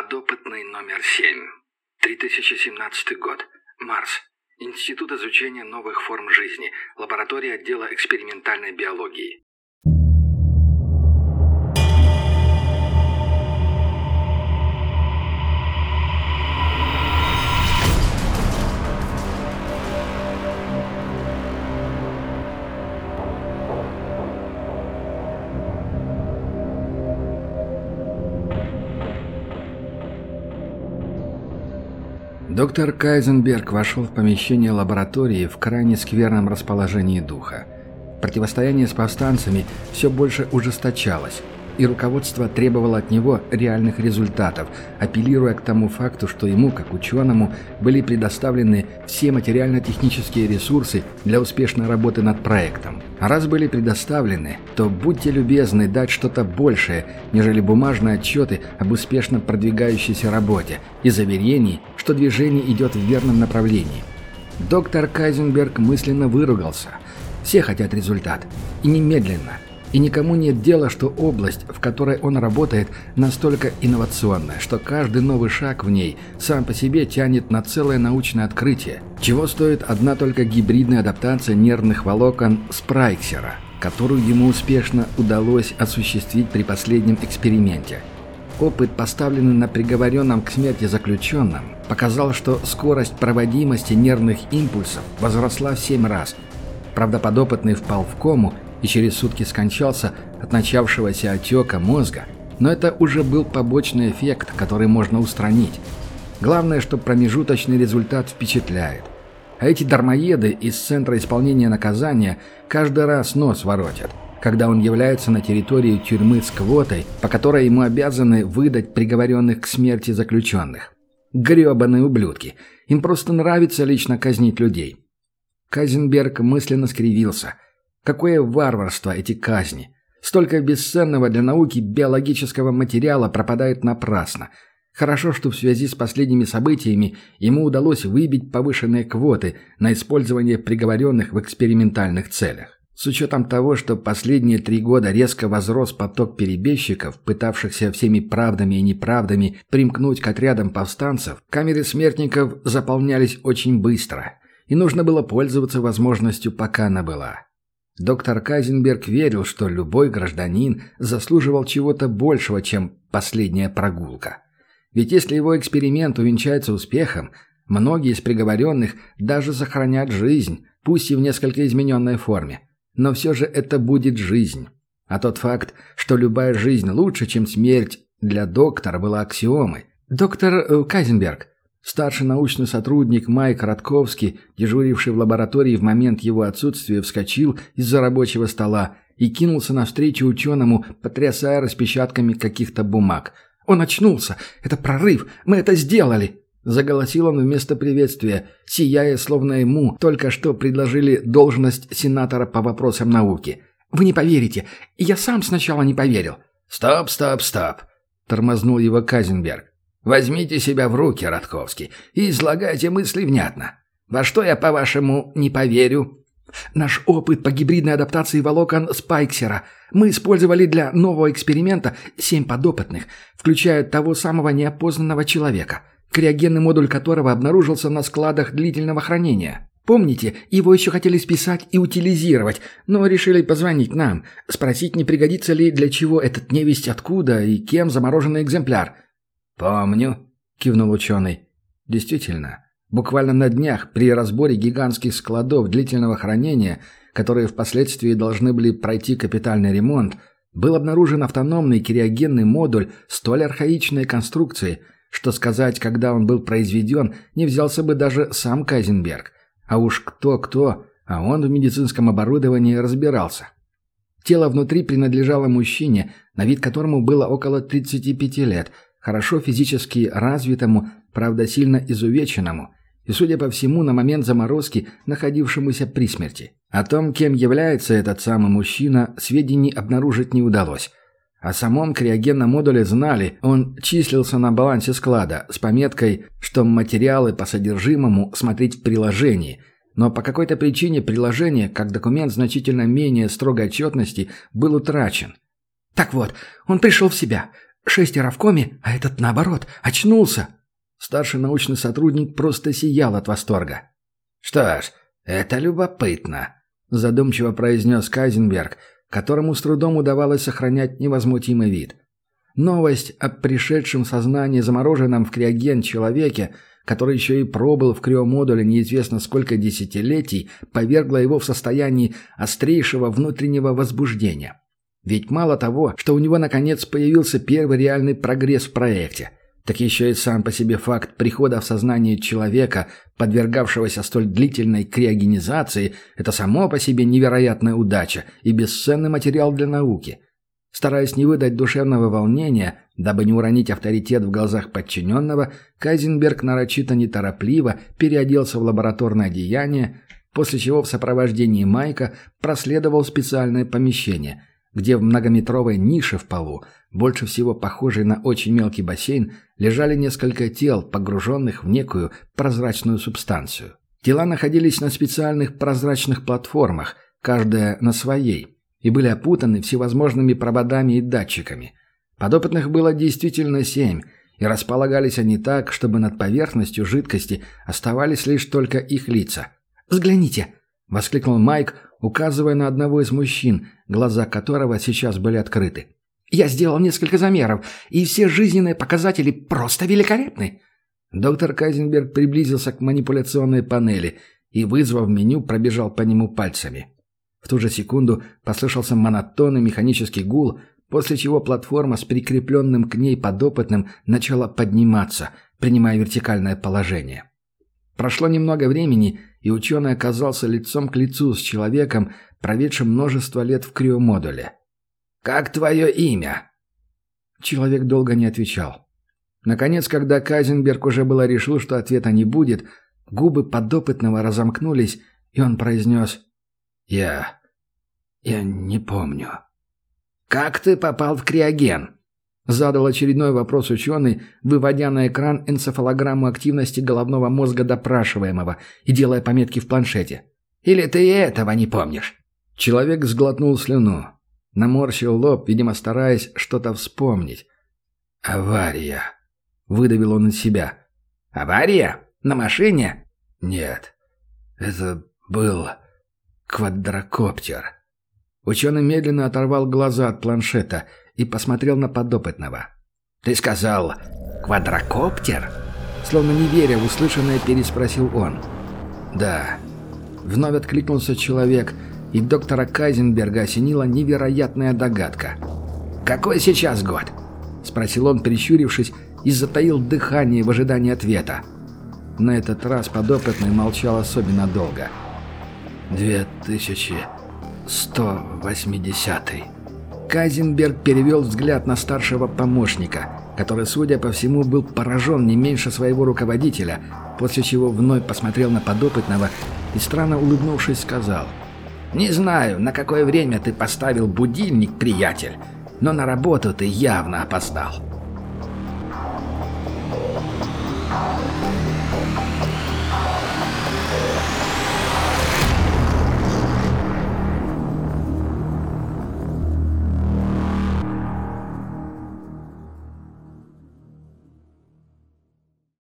Подопытный номер 7. 3017 год. Марс. Институт изучения новых форм жизни. Лаборатория отдела экспериментальной биологии. Доктор Кайзенберг вошел в помещение лаборатории в крайне скверном расположении духа. Противостояние с повстанцами все больше ужесточалось, и руководство требовало от него реальных результатов, апеллируя к тому факту, что ему, как ученому, были предоставлены все материально-технические ресурсы для успешной работы над проектом. А раз были предоставлены, то будьте любезны дать что-то большее, нежели бумажные отчеты об успешно продвигающейся работе и заверений, что движение идет в верном направлении. Доктор Кайзенберг мысленно выругался. Все хотят результат. И немедленно. И никому нет дела, что область, в которой он работает, настолько инновационная, что каждый новый шаг в ней сам по себе тянет на целое научное открытие. Чего стоит одна только гибридная адаптация нервных волокон Спрайксера, которую ему успешно удалось осуществить при последнем эксперименте. Опыт, поставленный на приговоренном к смерти заключенном, показал, что скорость проводимости нервных импульсов возросла в 7 раз. Правда, подопытный впал в кому и через сутки скончался от начавшегося отека мозга, но это уже был побочный эффект, который можно устранить. Главное, что промежуточный результат впечатляет. А эти дармоеды из Центра исполнения наказания каждый раз нос воротят, когда он является на территории тюрьмы с квотой, по которой ему обязаны выдать приговоренных к смерти заключенных. Гребаные ублюдки. Им просто нравится лично казнить людей. Кайзенберг мысленно скривился. Какое варварство эти казни! Столько бесценного для науки биологического материала пропадает напрасно. Хорошо, что в связи с последними событиями ему удалось выбить повышенные квоты на использование приговоренных в экспериментальных целях. С учетом того, что последние 3 года резко возрос поток перебежчиков, пытавшихся всеми правдами и неправдами примкнуть к отрядам повстанцев, камеры смертников заполнялись очень быстро, и нужно было пользоваться возможностью, пока она была. Доктор Кайзенберг верил, что любой гражданин заслуживал чего-то большего, чем последняя прогулка. Ведь если его эксперимент увенчается успехом, многие из приговоренных даже сохранят жизнь, пусть и в несколько измененной форме. Но все же это будет жизнь. А тот факт, что любая жизнь лучше, чем смерть, для доктора была аксиомой. «Доктор Кайзенберг», старший научный сотрудник Майк Радковский, дежуривший в лаборатории в момент его отсутствия, вскочил из-за рабочего стола и кинулся навстречу ученому, потрясая распечатками каких-то бумаг. «Он очнулся! Это прорыв! Мы это сделали!» Заголосил он вместо приветствия, сияя, словно ему только что предложили должность сенатора по вопросам науки. «Вы не поверите! Я сам сначала не поверил!» «Стоп!» – тормознул его Кайзенберг. «Возьмите себя в руки, Радковский, и излагайте мысли внятно. Во что я, по-вашему, не поверю?» «Наш опыт по гибридной адаптации волокон Спайксера. Мы использовали для нового эксперимента 7 подопытных, включая того самого неопознанного человека, криогенный модуль которого обнаружился на складах длительного хранения. Помните, его еще хотели списать и утилизировать, но решили позвонить нам, спросить, не пригодится ли для чего этот невесть откуда и кем замороженный экземпляр». «Помню», — кивнул ученый. Действительно, буквально на днях при разборе гигантских складов длительного хранения, которые впоследствии должны были пройти капитальный ремонт, был обнаружен автономный криогенный модуль столь архаичной конструкции, что сказать, когда он был произведен, не взялся бы даже сам Кайзенберг. А уж кто-кто, а он в медицинском оборудовании разбирался. Тело внутри принадлежало мужчине, на вид которому было около 35 лет, хорошо физически развитому, правда сильно изувеченному, и, судя по всему, на момент заморозки находившемуся при смерти. О том, кем является этот самый мужчина, сведений обнаружить не удалось. О самом криогенном модуле знали, он числился на балансе склада с пометкой, что материалы по содержимому смотреть в приложении, но по какой-то причине приложение, как документ значительно менее строгой отчетности, был утрачен. «Так вот, он пришел в себя. 6 в коме, а этот, наоборот, очнулся!» Старший научный сотрудник просто сиял от восторга. «Что ж, это любопытно», — задумчиво произнес Кайзенберг, которому с трудом удавалось сохранять невозмутимый вид. Новость о пришедшем в сознание замороженном в криоген человеке, который еще и пробыл в криомодуле неизвестно сколько десятилетий, повергла его в состояние острейшего внутреннего возбуждения. Ведь мало того, что у него наконец появился первый реальный прогресс в проекте, так еще и сам по себе факт прихода в сознание человека, подвергавшегося столь длительной криогенизации, это само по себе невероятная удача и бесценный материал для науки. Стараясь не выдать душевного волнения, дабы не уронить авторитет в глазах подчиненного, Кайзенберг нарочито неторопливо переоделся в лабораторное одеяние, после чего в сопровождении Майка проследовал в специальное помещение, где в многометровой нише в полу, больше всего похожей на очень мелкий бассейн, лежали несколько тел, погруженных в некую прозрачную субстанцию. Тела находились на специальных прозрачных платформах, каждая на своей, и были опутаны всевозможными проводами и датчиками. Подопытных было действительно 7, и располагались они так, чтобы над поверхностью жидкости оставались лишь только их лица. «Взгляните!» — воскликнул Майк, указывая на одного из мужчин, глаза которого сейчас были открыты. «Я сделал несколько замеров, и все жизненные показатели просто великолепны!» Доктор Кайзенберг приблизился к манипуляционной панели и, вызвав меню, пробежал по нему пальцами. В ту же секунду послышался монотонный механический гул, после чего платформа с прикрепленным к ней подопытным начала подниматься, принимая вертикальное положение. Прошло немного времени, и ученый оказался лицом к лицу с человеком, проведшим множество лет в криомодуле. «Как твое имя?» Человек долго не отвечал. Наконец, когда Кайзенберг уже было решил, что ответа не будет, губы подопытного разомкнулись, и он произнес: «Я не помню». «Как ты попал в криоген?» Задал очередной вопрос ученый, выводя на экран энцефалограмму активности головного мозга допрашиваемого и делая пометки в планшете. «Или ты и этого не помнишь?» Человек сглотнул слюну, наморщил лоб, видимо, стараясь что-то вспомнить. «Авария», — выдавил он из себя. «Авария? На машине?» «Нет, это был квадрокоптер». Ученый медленно оторвал глаза от планшета и посмотрел на подопытного. «Ты сказал квадрокоптер?» Словно не веря в услышанное, переспросил он. «Да». Вновь откликнулся человек, и доктора Кайзенберга осенила невероятная догадка. «Какой сейчас год?» Спросил он, прищурившись, и затаил дыхание в ожидании ответа. На этот раз подопытный молчал особенно долго. 2180-й. Кайзенберг перевел взгляд на старшего помощника, который, судя по всему, был поражен не меньше своего руководителя, после чего вновь посмотрел на подопытного и, странно улыбнувшись, сказал: «Не знаю, на какое время ты поставил будильник, приятель, но на работу ты явно опоздал».